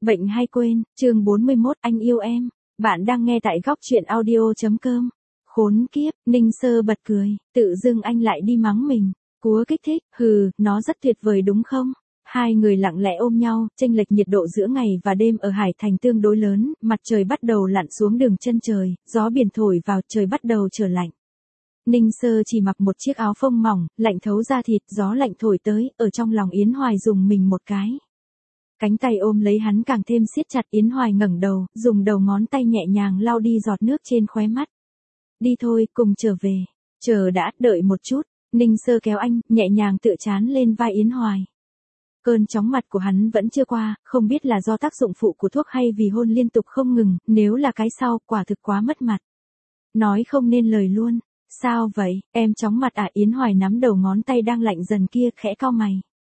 Bệnh hay quên, chương 41, anh yêu em. Bạn đang nghe tại góc truyện audio.com. Khốn kiếp, Ninh Sơ bật cười, tự dưng anh lại đi mắng mình. Cúa kích thích, nó rất tuyệt vời đúng không? Hai người lặng lẽ ôm nhau, chênh lệch nhiệt độ giữa ngày và đêm ở Hải Thành tương đối lớn, mặt trời bắt đầu lặn xuống đường chân trời, gió biển thổi vào, trời bắt đầu trở lạnh. Ninh Sơ chỉ mặc một chiếc áo phông mỏng, lạnh thấu da thịt, gió lạnh thổi tới, ở trong lòng Yến Hoài dùng mình một cái. Cánh tay ôm lấy hắn càng thêm siết chặt. Yến Hoài ngẩng đầu, dùng đầu ngón tay nhẹ nhàng lau đi giọt nước trên khóe mắt. Đi thôi, cùng trở về. Chờ đã, đợi một chút. Ninh Sơ kéo anh, nhẹ nhàng tựa trán lên vai Yến Hoài. Cơn chóng mặt của hắn vẫn chưa qua, không biết là do tác dụng phụ của thuốc hay vì hôn liên tục không ngừng, nếu là cái sau, quả thực quá mất mặt. Nói không nên lời luôn. Sao vậy, em chóng mặt à? Yến Hoài nắm đầu ngón tay đang lạnh dần kia, khẽ cau mày.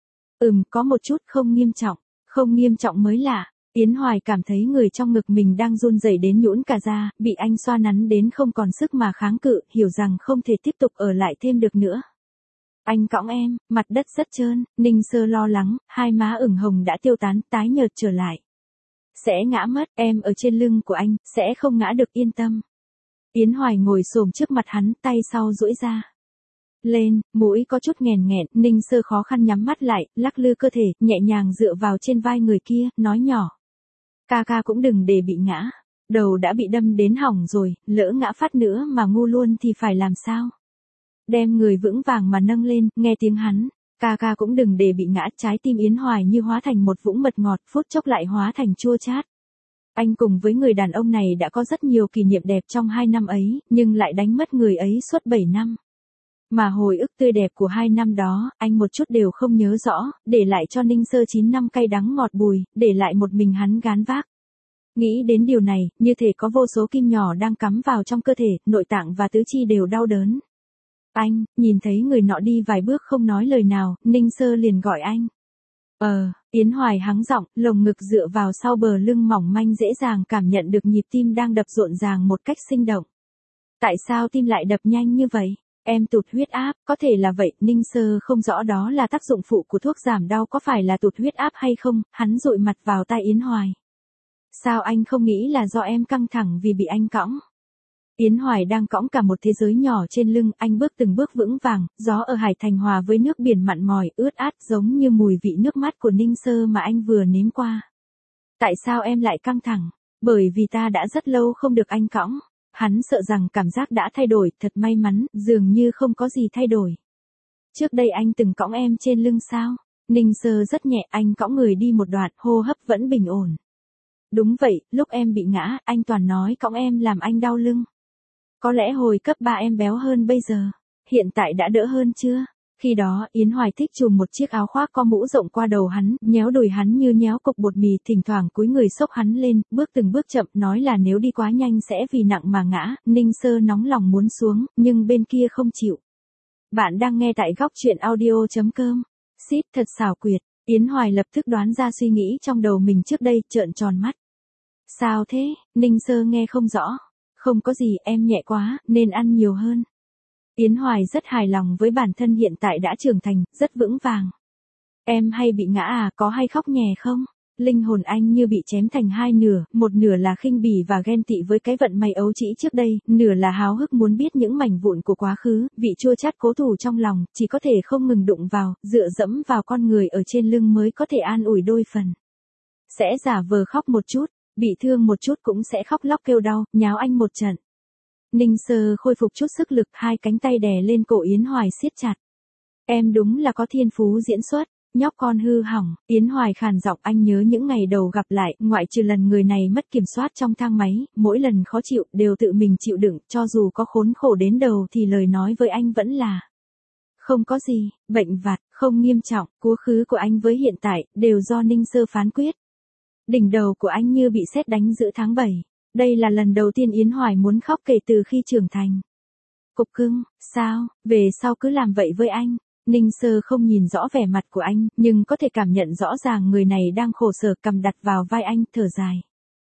Có một chút, không nghiêm trọng. Không nghiêm trọng mới lạ. Yến Hoài cảm thấy người trong ngực mình đang run rẩy đến nhũn cả da, bị anh xoa nắn đến không còn sức mà kháng cự, hiểu rằng không thể tiếp tục ở lại thêm được nữa. Anh cõng em, mặt đất rất trơn. Ninh Sơ lo lắng, hai má ửng hồng đã tiêu tán, tái nhợt trở lại. Sẽ ngã mất, em ở trên lưng của anh, sẽ không ngã được, yên tâm. Yến Hoài ngồi xổm trước mặt hắn, tay sau duỗi ra. Lên, mũi có chút nghèn nghẹn, Ninh Sơ khó khăn nhắm mắt lại, lắc lư cơ thể, nhẹ nhàng dựa vào trên vai người kia, nói nhỏ. Ca cũng đừng để bị ngã. Đầu đã bị đâm đến hỏng rồi, lỡ ngã phát nữa mà ngu luôn thì phải làm sao? Đem người vững vàng mà nâng lên, nghe tiếng hắn. Ca cũng đừng để bị ngã. Trái tim Yến Hoài như hóa thành một vũng mật ngọt, phút chốc lại hóa thành chua chát. Anh cùng với người đàn ông này đã có rất nhiều kỷ niệm đẹp trong 2 năm ấy, nhưng lại đánh mất người ấy suốt 7 năm. Mà hồi ức tươi đẹp của 2 năm đó, anh một chút đều không nhớ rõ, để lại cho Ninh Sơ 9 năm cay đắng ngọt bùi, để lại một mình hắn gán vác. Nghĩ đến điều này, như thể có vô số kim nhỏ đang cắm vào trong cơ thể, nội tạng và tứ chi đều đau đớn. Anh, nhìn thấy người nọ đi vài bước không nói lời nào, Ninh Sơ liền gọi anh. Yến Hoài hắng giọng, lồng ngực dựa vào sau bờ lưng mỏng manh dễ dàng cảm nhận được nhịp tim đang đập rộn ràng một cách sinh động. Tại sao tim lại đập nhanh như vậy? Em tụt huyết áp, có thể là vậy. Ninh Sơ không rõ đó là tác dụng phụ của thuốc giảm đau có phải là tụt huyết áp hay không, hắn dụi mặt vào tai Yến Hoài. Sao anh không nghĩ là do em căng thẳng vì bị anh cõng? Yến Hoài đang cõng cả một thế giới nhỏ trên lưng, anh bước từng bước vững vàng, gió ở Hải Thành hòa với nước biển mặn mòi, ướt át giống như mùi vị nước mắt của Ninh Sơ mà anh vừa nếm qua. Tại sao em lại căng thẳng? Bởi vì ta đã rất lâu không được anh cõng. Hắn sợ rằng cảm giác đã thay đổi, thật may mắn, dường như không có gì thay đổi. Trước đây anh từng cõng em trên lưng sao? Ninh Sơ rất nhẹ, anh cõng người đi một đoạn, hô hấp vẫn bình ổn. Đúng vậy, lúc em bị ngã, anh toàn nói cõng em làm anh đau lưng. Có lẽ hồi cấp 3 em béo hơn bây giờ. Hiện tại đã đỡ hơn chưa? Khi đó, Yến Hoài thích chùm một chiếc áo khoác có mũ rộng qua đầu hắn, nhéo đùi hắn như nhéo cục bột mì, thỉnh thoảng cúi người xốc hắn lên, bước từng bước chậm, nói là nếu đi quá nhanh sẽ vì nặng mà ngã. Ninh Sơ nóng lòng muốn xuống, nhưng bên kia không chịu. Bạn đang nghe tại góc truyện audio.com. Xít, thật xảo quyệt. Yến Hoài lập tức đoán ra suy nghĩ trong đầu mình trước đây, trợn tròn mắt. Sao thế? Ninh Sơ nghe không rõ. Không có gì, em nhẹ quá, nên ăn nhiều hơn. Yến Hoài rất hài lòng với bản thân hiện tại đã trưởng thành, rất vững vàng. Em hay bị ngã à, có hay khóc nhè không? Linh hồn anh như bị chém thành hai nửa, một nửa là khinh bỉ và ghen tị với cái vận may ấu trĩ trước đây, nửa là háo hức muốn biết những mảnh vụn của quá khứ, vị chua chát cố thủ trong lòng, chỉ có thể không ngừng đụng vào, dựa dẫm vào con người ở trên lưng mới có thể an ủi đôi phần. Sẽ giả vờ khóc một chút, bị thương một chút cũng sẽ khóc lóc kêu đau, nháo anh một trận. Ninh Sơ khôi phục chút sức lực, hai cánh tay đè lên cổ Yến Hoài siết chặt. Em đúng là có thiên phú diễn xuất, nhóc con hư hỏng. Yến Hoài khàn giọng, anh nhớ những ngày đầu gặp lại, ngoại trừ lần người này mất kiểm soát trong thang máy, mỗi lần khó chịu, đều tự mình chịu đựng, cho dù có khốn khổ đến đầu thì lời nói với anh vẫn là không có gì, bệnh vặt, không nghiêm trọng. Quá khứ của anh với hiện tại, đều do Ninh Sơ phán quyết. Đỉnh đầu của anh như bị sét đánh giữa tháng 7. Đây là lần đầu tiên Yến Hoài muốn khóc kể từ khi trưởng thành. Cục cưng, sao, về sau cứ làm vậy với anh. Ninh Sơ không nhìn rõ vẻ mặt của anh, nhưng có thể cảm nhận rõ ràng người này đang khổ sở, cầm đặt vào vai anh, thở dài.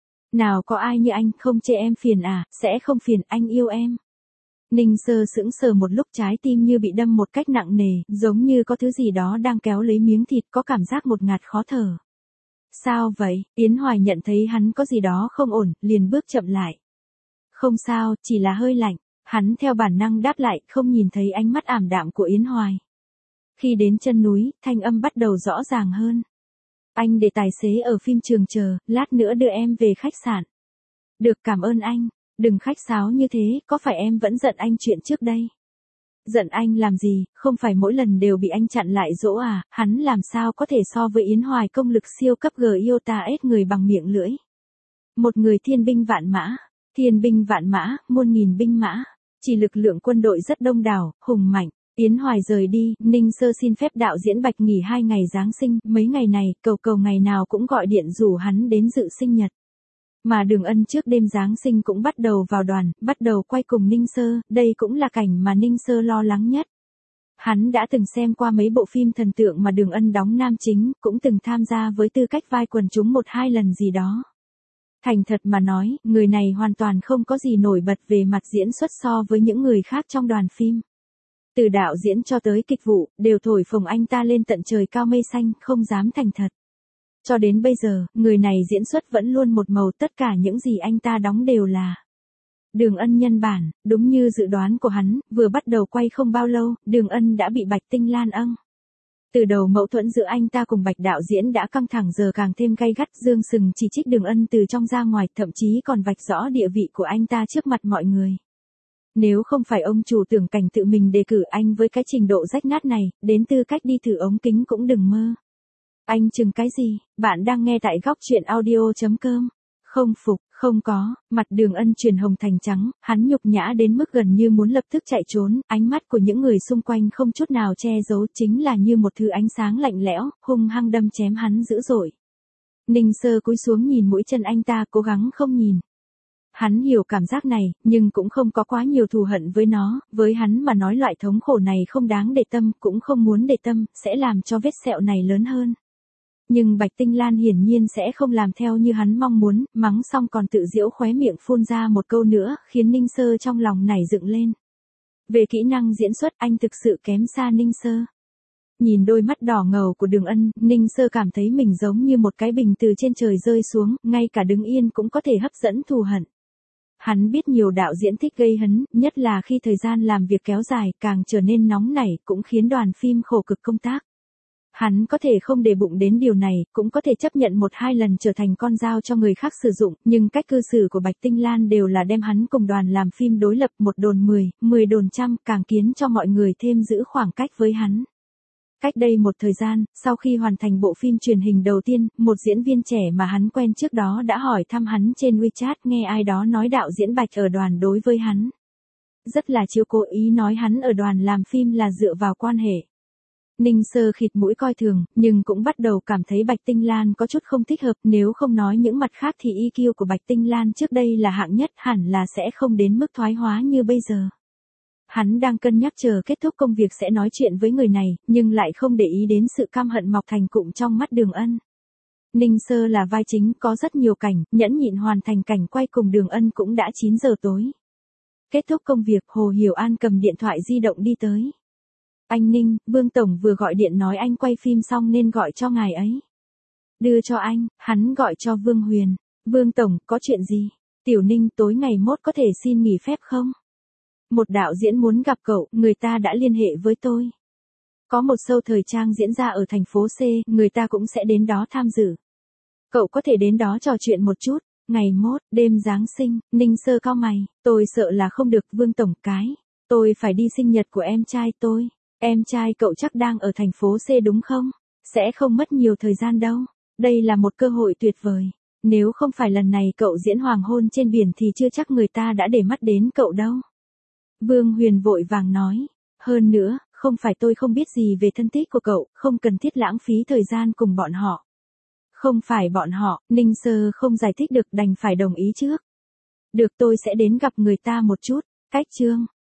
Nào có ai như anh, không chê em phiền à, sẽ không phiền, anh yêu em. Ninh Sơ sững sờ một lúc, trái tim như bị đâm một cách nặng nề, giống như có thứ gì đó đang kéo lấy miếng thịt, có cảm giác ngột ngạt khó thở. Sao vậy? Yến Hoài nhận thấy hắn có gì đó không ổn, liền bước chậm lại. Không sao, chỉ là hơi lạnh. Hắn theo bản năng đáp lại, không nhìn thấy ánh mắt ảm đạm của Yến Hoài. Khi đến chân núi, thanh âm bắt đầu rõ ràng hơn. Anh để tài xế ở phim trường chờ, lát nữa đưa em về khách sạn. Được, cảm ơn anh. Đừng khách sáo như thế, có phải em vẫn giận anh chuyện trước đây? Giận anh làm gì, không phải mỗi lần đều bị anh chặn lại dỗ à, hắn làm sao có thể so với Yến Hoài công lực siêu cấp Iota ết người bằng miệng lưỡi. Một người thiên binh vạn mã, muôn nghìn binh mã, chỉ lực lượng quân đội rất đông đảo, hùng mạnh. Yến Hoài rời đi, Ninh Sơ xin phép đạo diễn Bạch nghỉ 2 ngày Giáng sinh, mấy ngày này, cầu ngày nào cũng gọi điện rủ hắn đến dự sinh nhật. Mà Đường Ân trước đêm Giáng sinh cũng bắt đầu vào đoàn, bắt đầu quay cùng Ninh Sơ, đây cũng là cảnh mà Ninh Sơ lo lắng nhất. Hắn đã từng xem qua mấy bộ phim thần tượng mà Đường Ân đóng nam chính, cũng từng tham gia với tư cách vai quần chúng 1-2 lần gì đó. Thành thật mà nói, người này hoàn toàn không có gì nổi bật về mặt diễn xuất so với những người khác trong đoàn phim. Từ đạo diễn cho tới kịch vụ, đều thổi phồng anh ta lên tận trời cao mây xanh, không dám thành thật. Cho đến bây giờ, người này diễn xuất vẫn luôn một màu, tất cả những gì anh ta đóng đều là Đường Ân nhân bản. Đúng như dự đoán của hắn, vừa bắt đầu quay không bao lâu, Đường Ân đã bị Bạch Tinh Lan âng. Từ đầu mâu thuẫn giữa anh ta cùng Bạch đạo diễn đã căng thẳng giờ càng thêm gay gắt, Dương Sừng chỉ trích Đường Ân từ trong ra ngoài, thậm chí còn vạch rõ địa vị của anh ta trước mặt mọi người. Nếu không phải ông chủ Tưởng Cảnh tự mình đề cử anh với cái trình độ rách nát này, đến tư cách đi thử ống kính cũng đừng mơ. Anh chừng cái gì? Bạn đang nghe tại góc truyện audio.com. Không phục, không có, mặt Đường Ân chuyển hồng thành trắng, hắn nhục nhã đến mức gần như muốn lập tức chạy trốn, ánh mắt của những người xung quanh không chút nào che giấu, chính là như một thứ ánh sáng lạnh lẽo, hung hăng đâm chém hắn dữ dội. Ninh Sơ cúi xuống nhìn mũi chân anh ta, cố gắng không nhìn. Hắn hiểu cảm giác này, nhưng cũng không có quá nhiều thù hận với nó, với hắn mà nói loại thống khổ này không đáng để tâm, cũng không muốn để tâm, sẽ làm cho vết sẹo này lớn hơn. Nhưng Bạch Tinh Lan hiển nhiên sẽ không làm theo như hắn mong muốn, mắng xong còn tự giễu khóe miệng phun ra một câu nữa, khiến Ninh Sơ trong lòng nảy dựng lên. Về kỹ năng diễn xuất anh thực sự kém xa Ninh Sơ. Nhìn đôi mắt đỏ ngầu của Đường Ân, Ninh Sơ cảm thấy mình giống như một cái bình từ trên trời rơi xuống, ngay cả đứng yên cũng có thể hấp dẫn thù hận. Hắn biết nhiều đạo diễn thích gây hấn, nhất là khi thời gian làm việc kéo dài, càng trở nên nóng nảy, cũng khiến đoàn phim khổ cực công tác. Hắn có thể không để bụng đến điều này, cũng có thể chấp nhận 1-2 lần trở thành con dao cho người khác sử dụng, nhưng cách cư xử của Bạch Tinh Lan đều là đem hắn cùng đoàn làm phim đối lập, 1 đồn 10, 10 đồn trăm, càng khiến cho mọi người thêm giữ khoảng cách với hắn. Cách đây một thời gian, sau khi hoàn thành bộ phim truyền hình đầu tiên, một diễn viên trẻ mà hắn quen trước đó đã hỏi thăm hắn trên WeChat, nghe ai đó nói đạo diễn Bạch ở đoàn đối với hắn. Rất là chiếu cố, ý nói hắn ở đoàn làm phim là dựa vào quan hệ. Ninh Sơ khịt mũi coi thường, nhưng cũng bắt đầu cảm thấy Bạch Tinh Lan có chút không thích hợp, nếu không nói những mặt khác thì EQ của Bạch Tinh Lan trước đây là hạng nhất, hẳn là sẽ không đến mức thoái hóa như bây giờ. Hắn đang cân nhắc chờ kết thúc công việc sẽ nói chuyện với người này, nhưng lại không để ý đến sự căm hận mọc thành cụm trong mắt Đường Ân. Ninh Sơ là vai chính, có rất nhiều cảnh, nhẫn nhịn hoàn thành cảnh quay cùng Đường Ân cũng đã 9 giờ tối. Kết thúc công việc, Hồ Hiểu An cầm điện thoại di động đi tới. Anh Ninh, Vương Tổng vừa gọi điện nói anh quay phim xong nên gọi cho ngài ấy. Đưa cho anh, hắn gọi cho Vương Huyền. Vương Tổng, có chuyện gì? Tiểu Ninh, tối ngày mốt có thể xin nghỉ phép không? Một đạo diễn muốn gặp cậu, người ta đã liên hệ với tôi. Có một show thời trang diễn ra ở thành phố C, người ta cũng sẽ đến đó tham dự. Cậu có thể đến đó trò chuyện một chút. Ngày mốt, đêm Giáng sinh, Ninh Sơ cau mày, tôi sợ là không được. Vương Tổng, tôi phải đi sinh nhật của em trai tôi. Em trai cậu chắc đang ở thành phố C đúng không? Sẽ không mất nhiều thời gian đâu. Đây là một cơ hội tuyệt vời. Nếu không phải lần này cậu diễn hoàng hôn trên biển thì chưa chắc người ta đã để mắt đến cậu đâu. Vương Huyền vội vàng nói. Hơn nữa, không phải tôi không biết gì về thân tích của cậu, không cần thiết lãng phí thời gian cùng bọn họ. Không phải bọn họ, Ninh Sơ không giải thích được, đành phải đồng ý trước. Được, tôi sẽ đến gặp người ta một chút. Cách chương.